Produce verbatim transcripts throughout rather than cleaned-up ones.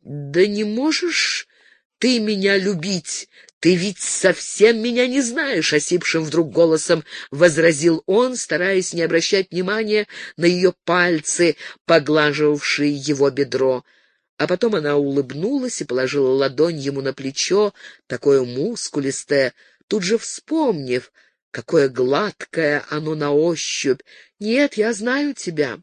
«Да не можешь ты меня любить? Ты ведь совсем меня не знаешь», — осипшим вдруг голосом возразил он, стараясь не обращать внимания на ее пальцы, поглаживавшие его бедро. А потом она улыбнулась и положила ладонь ему на плечо, такое мускулистое, тут же вспомнив, какое гладкое оно на ощупь. «Нет, я знаю тебя.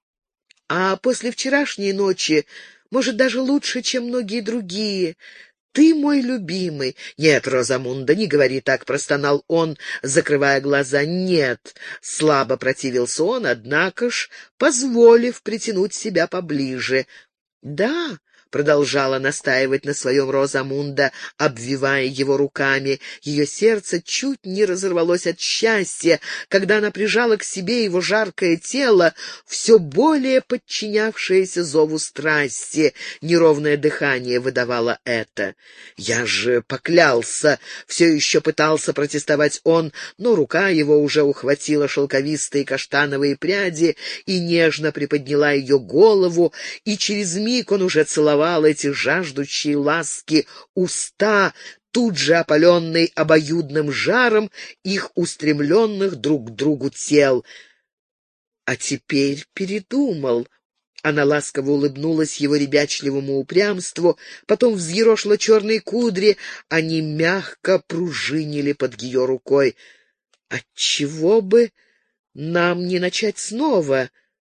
А после вчерашней ночи, может, даже лучше, чем многие другие. Ты мой любимый». «Нет, Розамунда, не говори так», — простонал он, закрывая глаза. «Нет», — слабо противился он, однако ж, позволив притянуть себя поближе. «Да», — продолжала настаивать на своем Розамунда, обвивая его руками. Ее сердце чуть не разорвалось от счастья, когда она прижала к себе его жаркое тело, все более подчинявшееся зову страсти. Неровное дыхание выдавало это. «Я же поклялся», — все еще пытался протестовать он, но рука его уже ухватила шелковистые каштановые пряди и нежно приподняла ее голову, и через миг он уже целовал эти жаждущие ласки уста, тут же опаленный обоюдным жаром их устремленных друг к другу тел. А теперь передумал. Она ласково улыбнулась его ребячливому упрямству, потом взъерошила черные кудри, они мягко пружинили под ее рукой. «Отчего бы нам не начать снова?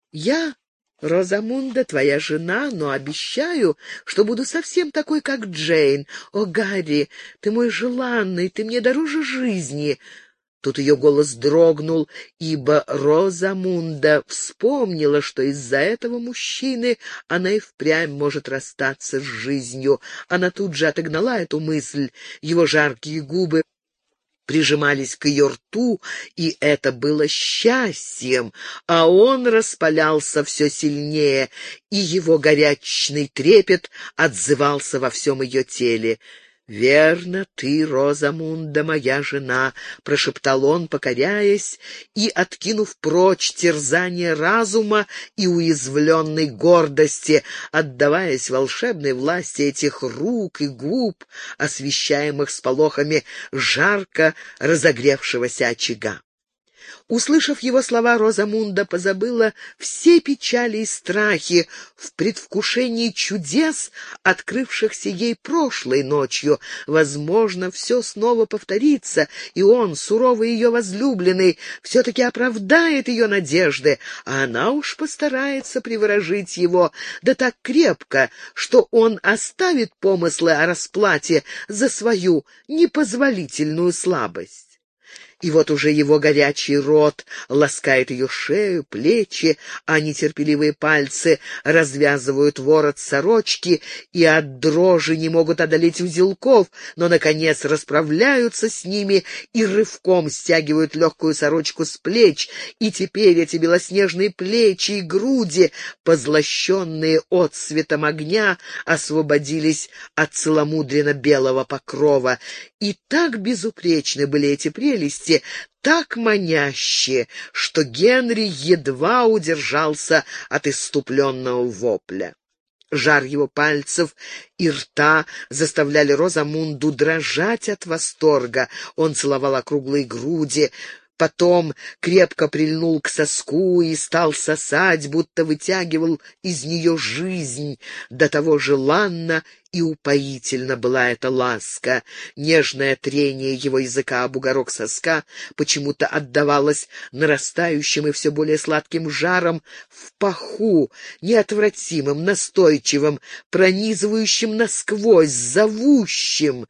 Я, Розамунда, твоя жена, но обещаю, что буду совсем такой, как Джейн. О, Гарри, ты мой желанный, ты мне дороже жизни». Тут ее голос дрогнул, ибо Розамунда вспомнила, что из-за этого мужчины она и впрямь может расстаться с жизнью. Она тут же отогнала эту мысль. Его жаркие губы прижимались к ее рту, и это было счастьем, а он распалялся все сильнее, и его горячный трепет отзывался во всем ее теле. «Верно, ты, Розамунда, моя жена», — прошептал он, покоряясь и откинув прочь терзание разума и уязвленной гордости, отдаваясь волшебной власти этих рук и губ, освещаемых сполохами жарко разогревшегося очага. Услышав его слова, Розамунда позабыла все печали и страхи в предвкушении чудес, открывшихся ей прошлой ночью. Возможно, все снова повторится, и он, суровый ее возлюбленный, все-таки оправдает ее надежды, а она уж постарается приворожить его, да так крепко, что он оставит помыслы о расплате за свою непозволительную слабость. И вот уже его горячий рот ласкает ее шею, плечи, а нетерпеливые пальцы развязывают ворот сорочки и от дрожи не могут одолеть узелков, но, наконец, расправляются с ними и рывком стягивают легкую сорочку с плеч, и теперь эти белоснежные плечи и груди, позлощенные отсветом огня, освободились от целомудренно-белого покрова. И так безупречны были эти прелести, так манящие, что Генри едва удержался от исступленного вопля. Жар его пальцев и рта заставляли Розамунду дрожать от восторга. Он целовал округлые груди, потом крепко прильнул к соску и стал сосать, будто вытягивал из нее жизнь. До того желанно и упоительно была эта ласка. Нежное трение его языка об бугорок соска почему-то отдавалось нарастающим и все более сладким жаром в паху, неотвратимым, настойчивым, пронизывающим насквозь, зовущим.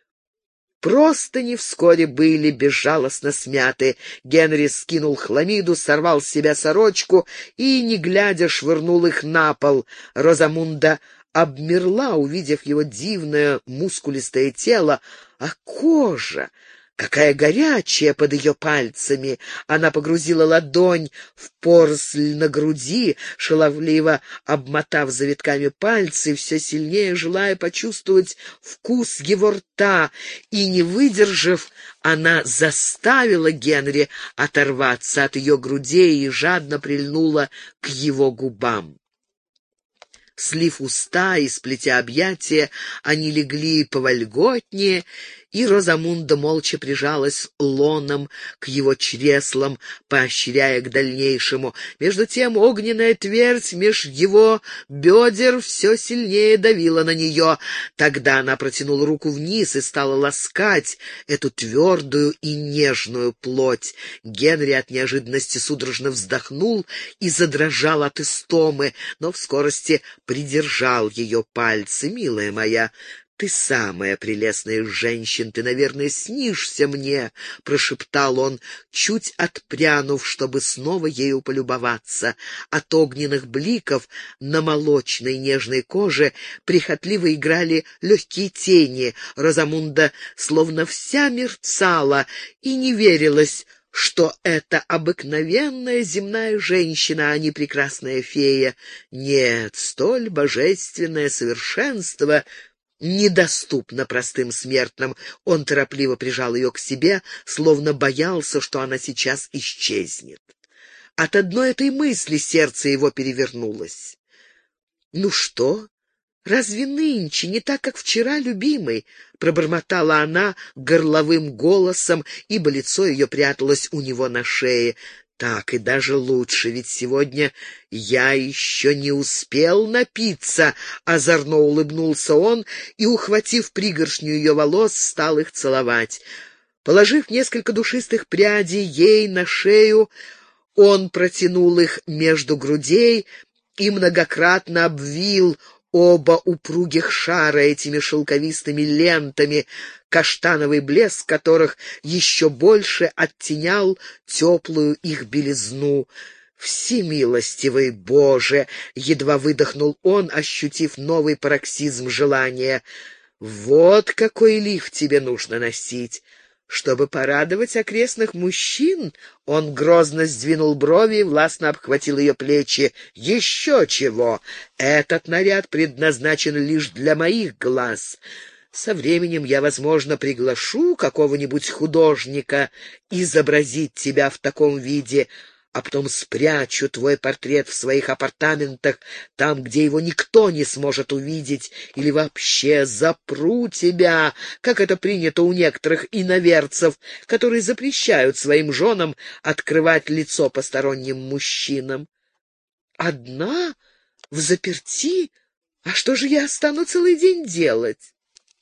Простыни вскоре были безжалостно смяты. Генри скинул хламиду, сорвал с себя сорочку и, не глядя, швырнул их на пол. Розамунда обмерла, увидев его дивное мускулистое тело, а кожа, какая горячая под ее пальцами! Она погрузила ладонь в поросль на груди, шаловливо обмотав завитками пальцы, все сильнее желая почувствовать вкус его рта, и, не выдержав, она заставила Генри оторваться от ее грудей и жадно прильнула к его губам. Слив уста и сплетя объятия, они легли повольготнее, и Розамунда молча прижалась лоном к его чреслам, поощряя к дальнейшему. Между тем огненная твердь меж его бедер все сильнее давила на нее. Тогда она протянула руку вниз и стала ласкать эту твердую и нежную плоть. Генри от неожиданности судорожно вздохнул и задрожал от истомы, но в скорости придержал ее пальцы. «Милая моя, ты самая прелестная из женщин, ты, наверное, снишься мне», — прошептал он, чуть отпрянув, чтобы снова ею полюбоваться. От огненных бликов на молочной нежной коже прихотливо играли легкие тени. Розамунда словно вся мерцала и не верилась, что это обыкновенная земная женщина, а не прекрасная фея. Нет, столь божественное совершенство недоступно простым смертным. Он торопливо прижал ее к себе, словно боялся, что она сейчас исчезнет. От одной этой мысли сердце его перевернулось. «Ну что? Разве нынче не так, как вчера, любимый?» — пробормотала она горловым голосом, ибо лицо ее пряталось у него на шее. «Так и даже лучше, ведь сегодня я еще не успел напиться», — озорно улыбнулся он и, ухватив пригоршню ее волос, стал их целовать. Положив несколько душистых прядей ей на шею, он протянул их между грудей и многократно обвил оба упругих шара этими шелковистыми лентами, каштановый блеск которых еще больше оттенял теплую их белизну. «Всемилостивый Боже!» — едва выдохнул он, ощутив новый пароксизм желания. «Вот какой лиф тебе нужно носить!» Чтобы порадовать окрестных мужчин, он грозно сдвинул брови и властно обхватил ее плечи. «Еще чего! Этот наряд предназначен лишь для моих глаз. Со временем я, возможно, приглашу какого-нибудь художника изобразить тебя в таком виде, а потом спрячу твой портрет в своих апартаментах, там, где его никто не сможет увидеть, или вообще запру тебя, как это принято у некоторых иноверцев, которые запрещают своим женам открывать лицо посторонним мужчинам». «Одна? Взаперти? А что же я стану целый день делать?»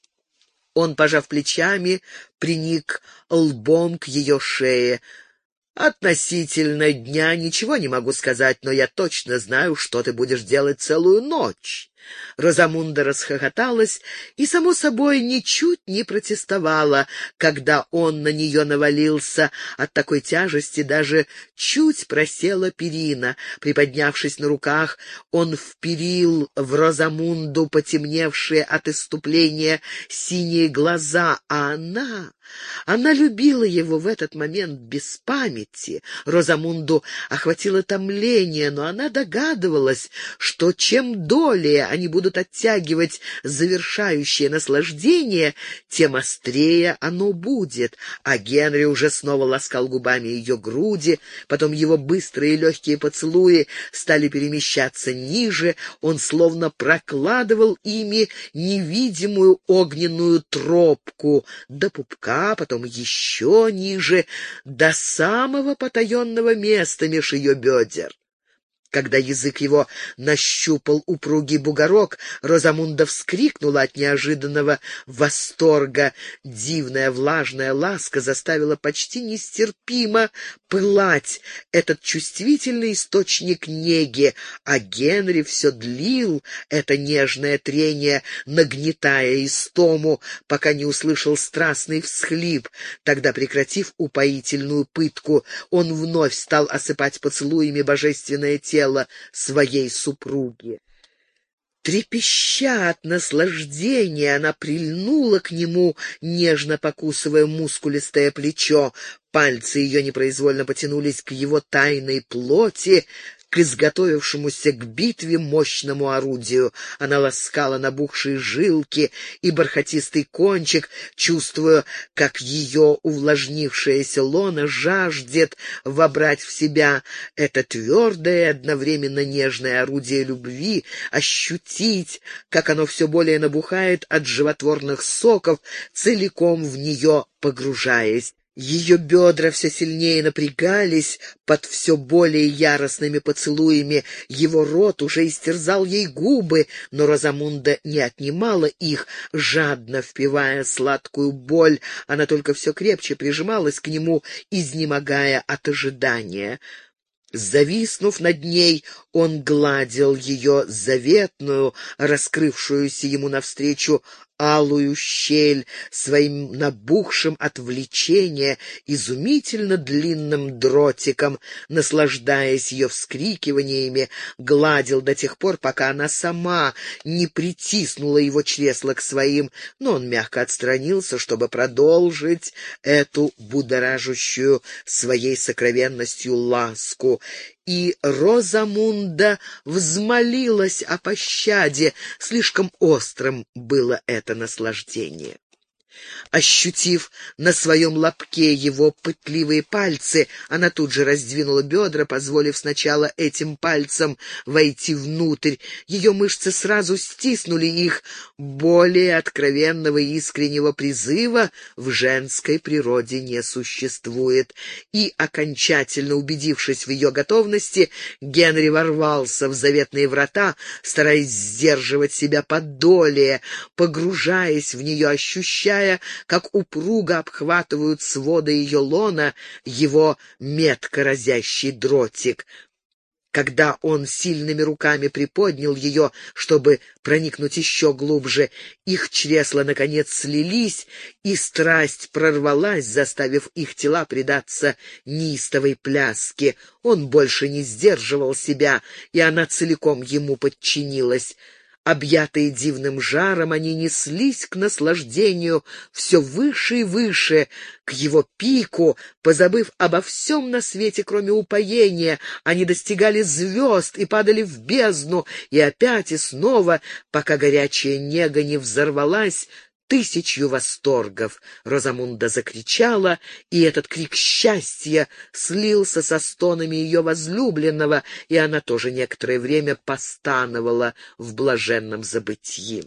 Он, пожав плечами, приник лбом к ее шее. «Относительно дня ничего не могу сказать, но я точно знаю, что ты будешь делать целую ночь». Розамунда расхохоталась и, само собой, ничуть не протестовала, когда он на нее навалился. От такой тяжести даже чуть просела перина. Приподнявшись на руках, он вперил в Розамунду потемневшие от исступления синие глаза, а она... Она любила его в этот момент без памяти. Розамунду охватило томление, но она догадывалась, что чем долее они будут оттягивать завершающее наслаждение, тем острее оно будет. А Генри уже снова ласкал губами ее груди, потом его быстрые легкие поцелуи стали перемещаться ниже, он словно прокладывал ими невидимую огненную тропку до пупка, а потом еще ниже, до самого потаенного места меж ее бедер. Когда язык его нащупал упругий бугорок, Розамунда вскрикнула от неожиданного восторга. Дивная влажная ласка заставила почти нестерпимо пылать этот чувствительный источник неги, а Генри все длил это нежное трение, нагнетая истому, пока не услышал страстный всхлип. Тогда, прекратив упоительную пытку, он вновь стал осыпать поцелуями божественное тело своей супруги. Трепеща от наслаждения, она прильнула к нему, нежно покусывая мускулистое плечо. Пальцы ее непроизвольно потянулись к его тайной плоти, к изготовившемуся к битве мощному орудию. Она ласкала набухшие жилки и бархатистый кончик, чувствуя, как ее увлажнившаяся лона жаждет вобрать в себя это твердое и одновременно нежное орудие любви, ощутить, как оно все более набухает от животворных соков, целиком в нее погружаясь. Ее бедра все сильнее напрягались под все более яростными поцелуями. Его рот уже истерзал ей губы, но Розамунда не отнимала их, жадно впивая сладкую боль. Она только все крепче прижималась к нему, изнемогая от ожидания. Зависнув над ней, он гладил ее заветную, раскрывшуюся ему навстречу алую щель своим набухшим от влечения изумительно длинным дротиком, наслаждаясь ее вскрикиваниями, гладил до тех пор, пока она сама не притиснула его чресла к своим, но он мягко отстранился, чтобы продолжить эту будоражащую своей сокровенностью ласку. И Розамунда взмолилась о пощаде, слишком острым было это наслаждение. Ощутив на своем лобке его пытливые пальцы, она тут же раздвинула бедра, позволив сначала этим пальцам войти внутрь. Ее мышцы сразу стиснули их. Более откровенного и искреннего призыва в женской природе не существует. И, окончательно убедившись в ее готовности, Генри ворвался в заветные врата, стараясь сдерживать себя подолее, погружаясь в нее, ощущая, как упруго обхватывают своды ее лона его метко разящий дротик. Когда он сильными руками приподнял ее, чтобы проникнуть еще глубже, их чресла, наконец, слились, и страсть прорвалась, заставив их тела предаться неистовой пляске. Он больше не сдерживал себя, и она целиком ему подчинилась. Объятые дивным жаром, они неслись к наслаждению все выше и выше, к его пику, позабыв обо всем на свете, кроме упоения. Они достигали звезд и падали в бездну, и опять и снова, пока горячая нега не взорвалась тысячью восторгов. Розамунда закричала, и этот крик счастья слился со стонами ее возлюбленного, и она тоже некоторое время постановала в блаженном забытьи.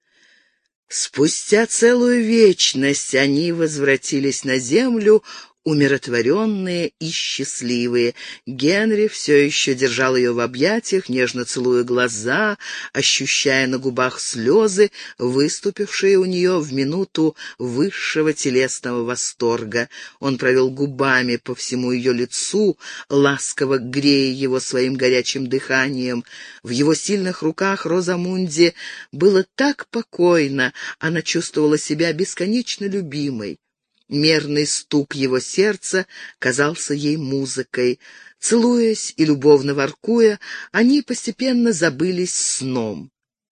Спустя целую вечность они возвратились на землю, умиротворенные и счастливые. Генри все еще держал ее в объятиях, нежно целуя глаза, ощущая на губах слезы, выступившие у нее в минуту высшего телесного восторга. Он провел губами по всему ее лицу, ласково грея его своим горячим дыханием. В его сильных руках Розамунде было так покойно, она чувствовала себя бесконечно любимой. Мерный стук его сердца казался ей музыкой. Целуясь и любовно воркуя, они постепенно забылись сном.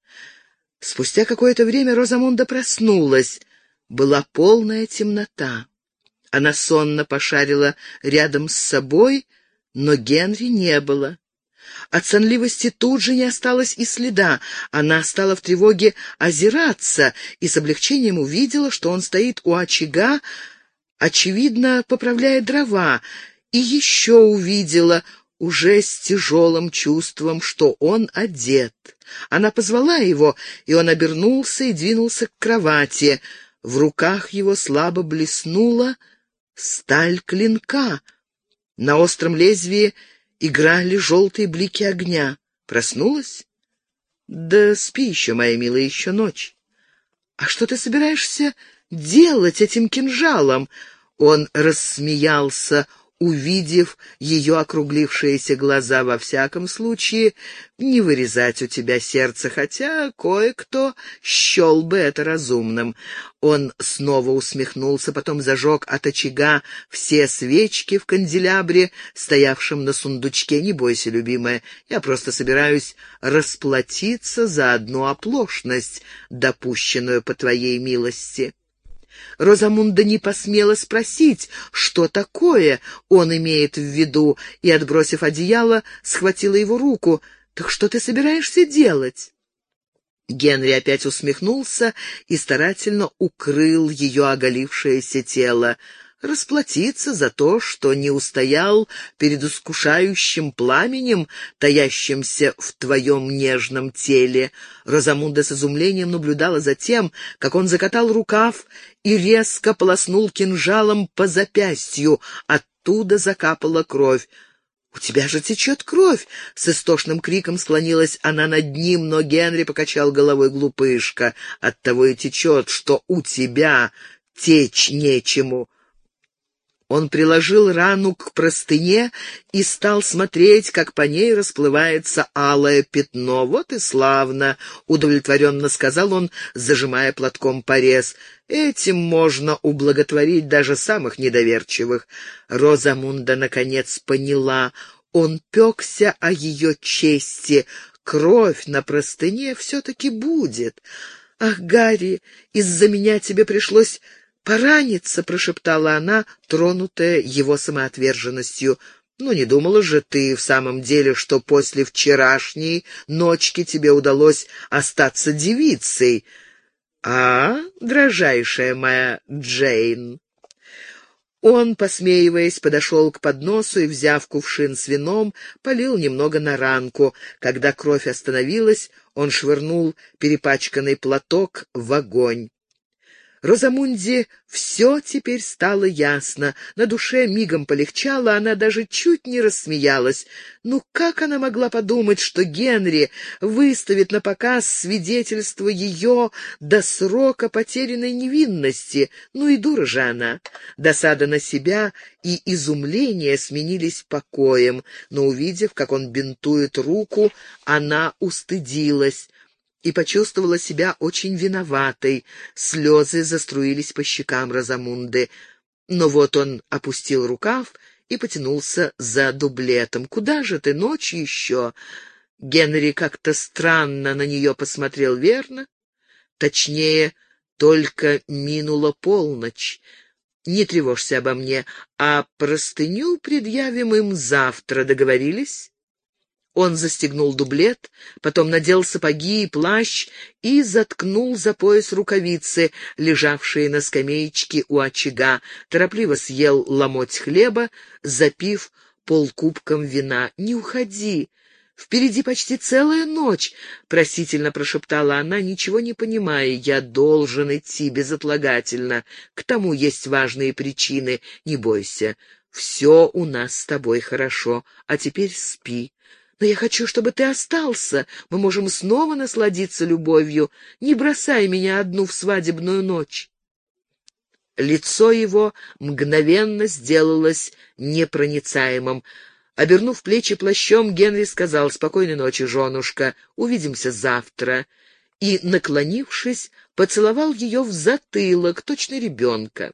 Спустя какое-то время Розамунда проснулась. Была полная темнота. Она сонно пошарила рядом с собой, но Генри не было. От сонливости тут же не осталось и следа. Она стала в тревоге озираться и с облегчением увидела, что он стоит у очага, очевидно, поправляя дрова, и еще увидела, уже с тяжелым чувством, что он одет. Она позвала его, и он обернулся и двинулся к кровати. В руках его слабо блеснула сталь клинка. На остром лезвии играли желтые блики огня. Проснулась? Да спи еще, моя милая, еще ночь. А что ты собираешься делать этим кинжалом? Он рассмеялся, увидев ее округлившиеся глаза. Во всяком случае, не вырезать у тебя сердце, хотя кое-кто счел бы это разумным. Он снова усмехнулся, потом зажег от очага все свечки в канделябре, стоявшем на сундучке. «Не бойся, любимая, я просто собираюсь расплатиться за одну оплошность, допущенную по твоей милости». Розамунда не посмела спросить, что такое он имеет в виду, и, отбросив одеяло, схватила его руку. «Так что ты собираешься делать?» Генри опять усмехнулся и старательно укрыл ее оголившееся тело. Расплатиться за то, что не устоял перед искушающим пламенем, таящимся в твоем нежном теле. Розамунда с изумлением наблюдала за тем, как он закатал рукав и резко полоснул кинжалом по запястью. Оттуда закапала кровь. «У тебя же течет кровь!» — с истошным криком склонилась она над ним, но Генри покачал головой. «Глупышка, оттого и течет, что у тебя течь нечему». Он приложил рану к простыне и стал смотреть, как по ней расплывается алое пятно. «Вот и славно!» — удовлетворенно сказал он, зажимая платком порез. «Этим можно ублаготворить даже самых недоверчивых». Розамунда наконец поняла. Он пекся о ее чести. Кровь на простыне все-таки будет. «Ах, Гарри, из-за меня тебе пришлось пораниться», — прошептала она, тронутая его самоотверженностью. «Ну, не думала же ты в самом деле, что после вчерашней ночки тебе удалось остаться девицей, а, дрожайшая моя Джейн?» Он, посмеиваясь, подошел к подносу и, взяв кувшин с вином, полил немного на ранку. Когда кровь остановилась, он швырнул перепачканный платок в огонь. Розамунде все теперь стало ясно. На душе мигом полегчало, она даже чуть не рассмеялась. Ну как она могла подумать, что Генри выставит на показ свидетельство ее до срока потерянной невинности? Ну и дура же она. Досада на себя и изумление сменились покоем, но, увидев, как он бинтует руку, она устыдилась и почувствовала себя очень виноватой. Слезы заструились по щекам Розамунды. Но вот он опустил рукав и потянулся за дублетом. «Куда же ты, ночь еще?» Генри как-то странно на нее посмотрел. «Верно? Точнее, только минула полночь. Не тревожься обо мне, а простыню предъявим им завтра. Договорились?» Он застегнул дублет, потом надел сапоги и плащ и заткнул за пояс рукавицы, лежавшие на скамеечке у очага, торопливо съел ломоть хлеба, запив полкубком вина. «Не уходи! Впереди почти целая ночь!» — просительно прошептала она, ничего не понимая. «Я должен идти безотлагательно. К тому есть важные причины. Не бойся, все у нас с тобой хорошо. А теперь спи. Но я хочу, чтобы ты остался. Мы можем снова насладиться любовью. Не бросай меня одну в свадебную ночь». Лицо его мгновенно сделалось непроницаемым. Обернув плечи плащом, Генри сказал: «Спокойной ночи, женушка, увидимся завтра». И, наклонившись, поцеловал ее в затылок, точно ребенка.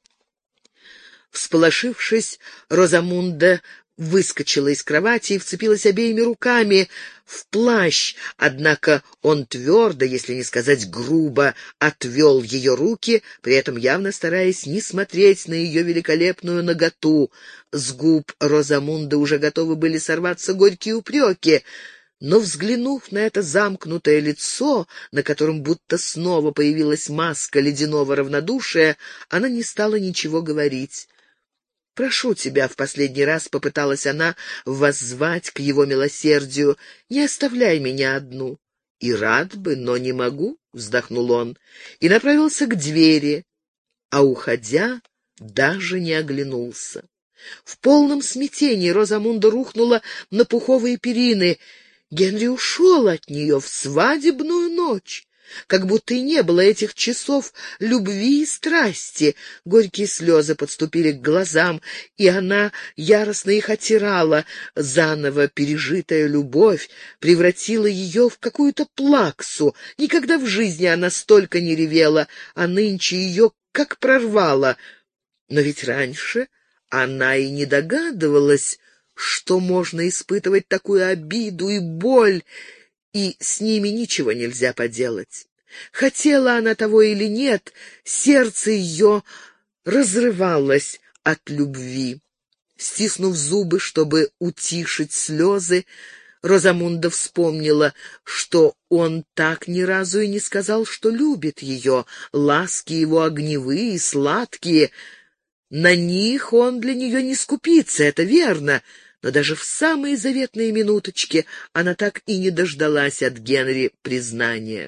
Всполошившись, Розамунда выскочила из кровати и вцепилась обеими руками в плащ, однако он твердо, если не сказать грубо, отвел ее руки, при этом явно стараясь не смотреть на ее великолепную наготу. С губ Розамунды уже готовы были сорваться горькие упреки, но, взглянув на это замкнутое лицо, на котором будто снова появилась маска ледяного равнодушия, она не стала ничего говорить. «Прошу тебя», — в последний раз попыталась она воззвать к его милосердию, — «не оставляй меня одну». «И рад бы, но не могу», — вздохнул он, и направился к двери, а, уходя, даже не оглянулся. В полном смятении Розамунда рухнула на пуховые перины. Генри ушел от нее в свадебную ночь. Как будто и не было этих часов любви и страсти. Горькие слезы подступили к глазам, и она яростно их отирала. Заново пережитая любовь превратила ее в какую-то плаксу. Никогда в жизни она столько не ревела, а нынче ее как прорвало. Но ведь раньше она и не догадывалась, что можно испытывать такую обиду и боль, и с ними ничего нельзя поделать. Хотела она того или нет, сердце ее разрывалось от любви. Стиснув зубы, чтобы утишить слезы, Розамунда вспомнила, что он так ни разу и не сказал, что любит ее. Ласки его огневые, сладкие. На них он для нее не скупится, это верно. Но даже в самые заветные минуточки она так и не дождалась от Генри признания.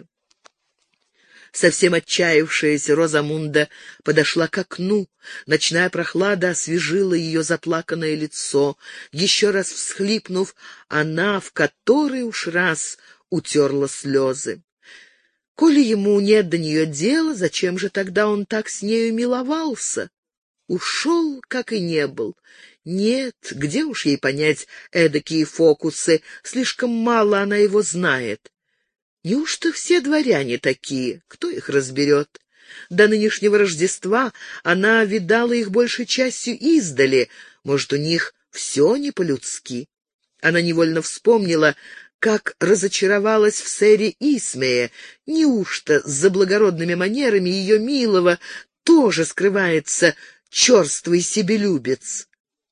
Совсем отчаявшаяся Розамунда подошла к окну. Ночная прохлада освежила ее заплаканное лицо. Еще раз всхлипнув, она в который уж раз утерла слезы. Коли ему нет до нее дела, зачем же тогда он так с нею миловался? Ушел, как и не был. Нет, где уж ей понять эдакие фокусы, слишком мало она его знает. Неужто все дворяне такие? Кто их разберет? До нынешнего Рождества она видала их большей частью издали. Может, у них все не по-людски? Она невольно вспомнила, как разочаровалась в сэре Исмее. Неужто за благородными манерами ее милого тоже скрывается черствый себелюбец?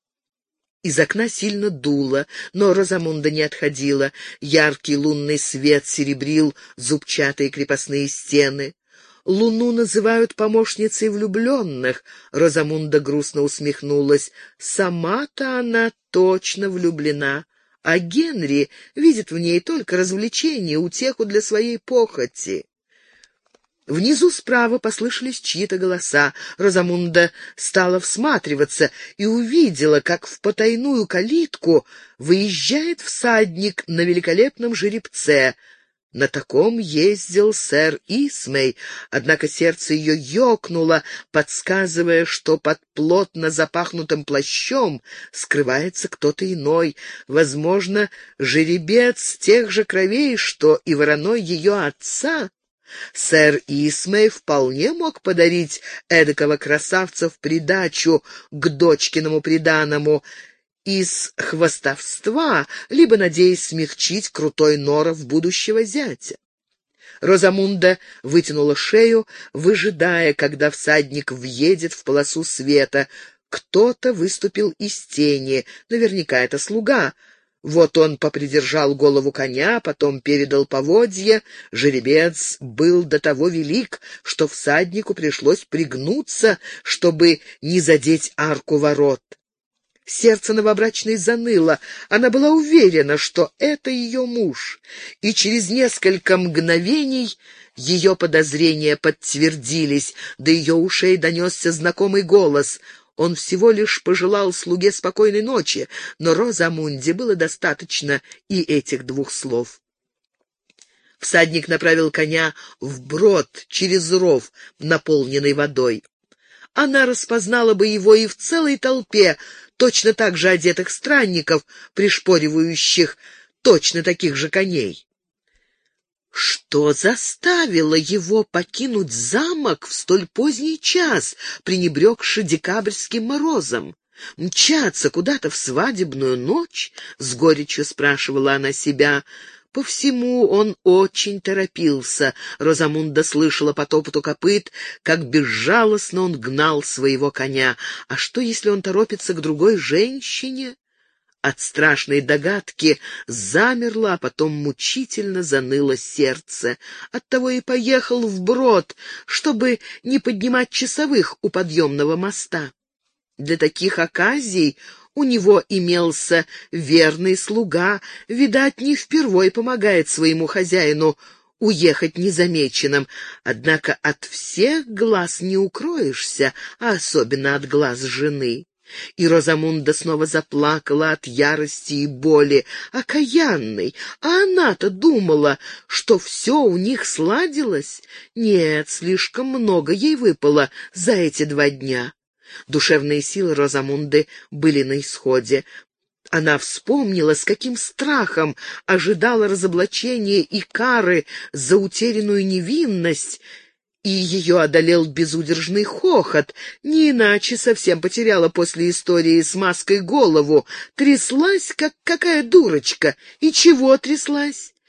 Из окна сильно дуло, но Розамунда не отходила. Яркий лунный свет серебрил зубчатые крепостные стены. Луну называют помощницей влюбленных. Розамунда грустно усмехнулась. Сама-то она точно влюблена, а Генри видит в ней только развлечение, утеху для своей похоти. Внизу справа послышались чьи-то голоса. Розамунда стала всматриваться и увидела, как в потайную калитку выезжает всадник на великолепном жеребце. На таком ездил сэр Исмей, однако сердце ее ёкнуло, подсказывая, что под плотно запахнутым плащом скрывается кто-то иной, возможно, жеребец тех же кровей, что и вороной ее отца. Сэр Исмей вполне мог подарить эдакого красавца в придачу к дочкиному приданому из хвастовства, либо надеясь смягчить крутой норов будущего зятя. Розамунда вытянула шею, выжидая, когда всадник въедет в полосу света. Кто-то выступил из тени, наверняка это слуга. Вот он попридержал голову коня, потом передал поводья. Жеребец был до того велик, что всаднику пришлось пригнуться, чтобы не задеть арку ворот. Сердце новобрачной заныло. Она была уверена, что это ее муж, и через несколько мгновений ее подозрения подтвердились. До ее ушей донесся знакомый голос. Он всего лишь пожелал слуге спокойной ночи, но Розамунде было достаточно и этих двух слов. Всадник направил коня вброд через ров, наполненный водой. Она распознала бы его и в целой толпе точно так же одетых странников, пришпоривающих точно таких же коней. Что заставило его покинуть замок в столь поздний час, пренебрегши декабрьским морозом? Мчаться куда-то в свадебную ночь? С горечью спрашивала она себя. По всему он очень торопился. Розамунда слышала по топоту копыт, как безжалостно он гнал своего коня. А что, если он торопится к другой женщине? От страшной догадки замерло, а потом мучительно заныло сердце. Оттого и поехал вброд, чтобы не поднимать часовых у подъемного моста. Для таких оказий у него имелся верный слуга, видать, не впервой помогает своему хозяину уехать незамеченным. Однако от всех глаз не укроешься, а особенно от глаз жены. И Розамунда снова заплакала от ярости и боли, окаянной. А она-то думала, что все у них сладилось. Нет, слишком много ей выпало за эти два дня. Душевные силы Розамунды были на исходе. Она вспомнила, с каким страхом ожидала разоблачения и кары за утерянную невинность, и ее одолел безудержный хохот. Не иначе совсем потеряла после истории с маской голову. Тряслась, как какая дурочка. И чего тряслась?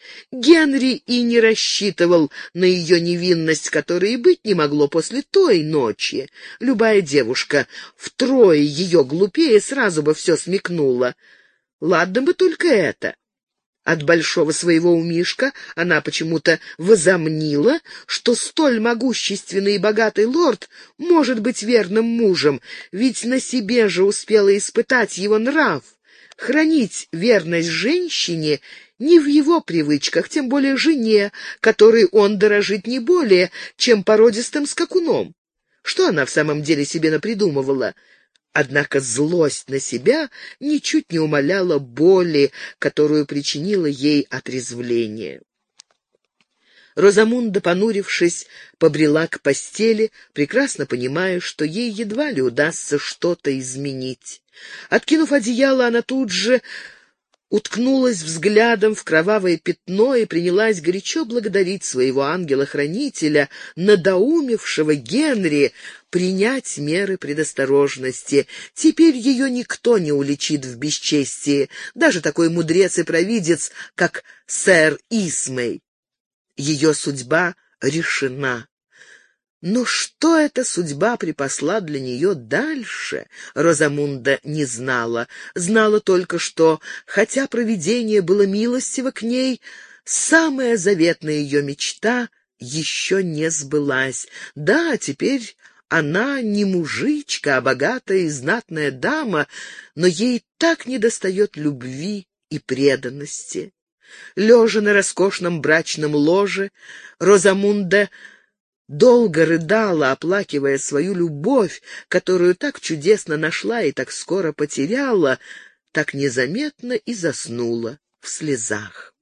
Генри и не рассчитывал на ее невинность, которой и быть не могло после той ночи. Любая девушка втрое ее глупее сразу бы все смекнула. Ладно бы только это. От большого своего умишка она почему-то возомнила, что столь могущественный и богатый лорд может быть верным мужем, ведь на себе же успела испытать его нрав. Хранить верность женщине не в его привычках, тем более жене, которой он дорожит не более, чем породистым скакуном. Что она в самом деле себе напридумывала? Однако злость на себя ничуть не умаляла боли, которую причинило ей отрезвление. Розамунда, понурившись, побрела к постели, прекрасно понимая, что ей едва ли удастся что-то изменить. Откинув одеяло, она тут же уткнулась взглядом в кровавое пятно и принялась горячо благодарить своего ангела-хранителя, надоумевшего Генри принять меры предосторожности. Теперь ее никто не уличит в бесчестии, даже такой мудрец и провидец, как сэр Исмей. Ее судьба решена. Но что эта судьба припасла для нее дальше, Розамунда не знала. Знала только, что, хотя провидение было милостиво к ней, самая заветная ее мечта еще не сбылась. Да, теперь она не мужичка, а богатая и знатная дама, но ей так недостает любви и преданности. Лежа на роскошном брачном ложе, Розамунда долго рыдала, оплакивая свою любовь, которую так чудесно нашла и так скоро потеряла, так незаметно и заснула в слезах.